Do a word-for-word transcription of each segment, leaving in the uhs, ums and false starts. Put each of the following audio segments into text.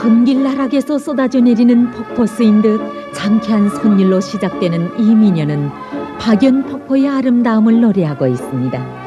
천길나락에서 쏟아져 내리는 폭포 쓰인 듯 장쾌한 손길로 시작되는 이 민요는 박연폭포의 아름다움을 노래하고 있습니다.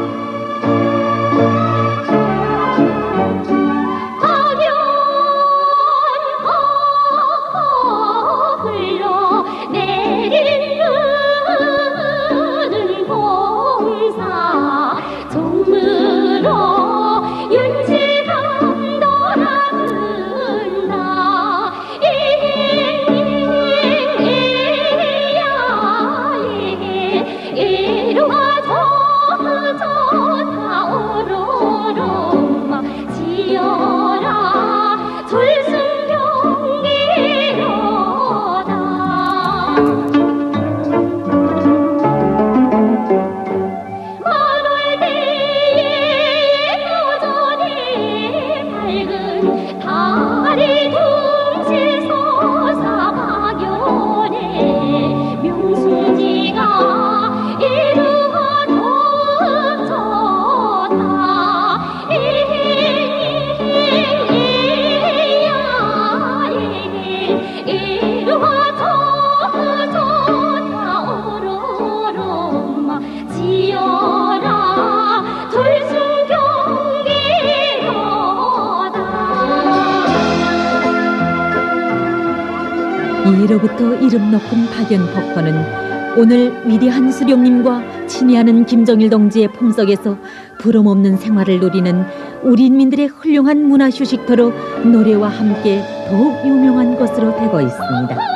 이로부터 이름 높은 박연폭포는 오늘 위대한 수령님과 친애하는 김정일 동지의 품속에서 부름없는 생활을 누리는 우리 인민들의 훌륭한 문화 휴식터로 노래와 함께 더욱 유명한 곳으로 되고 있습니다.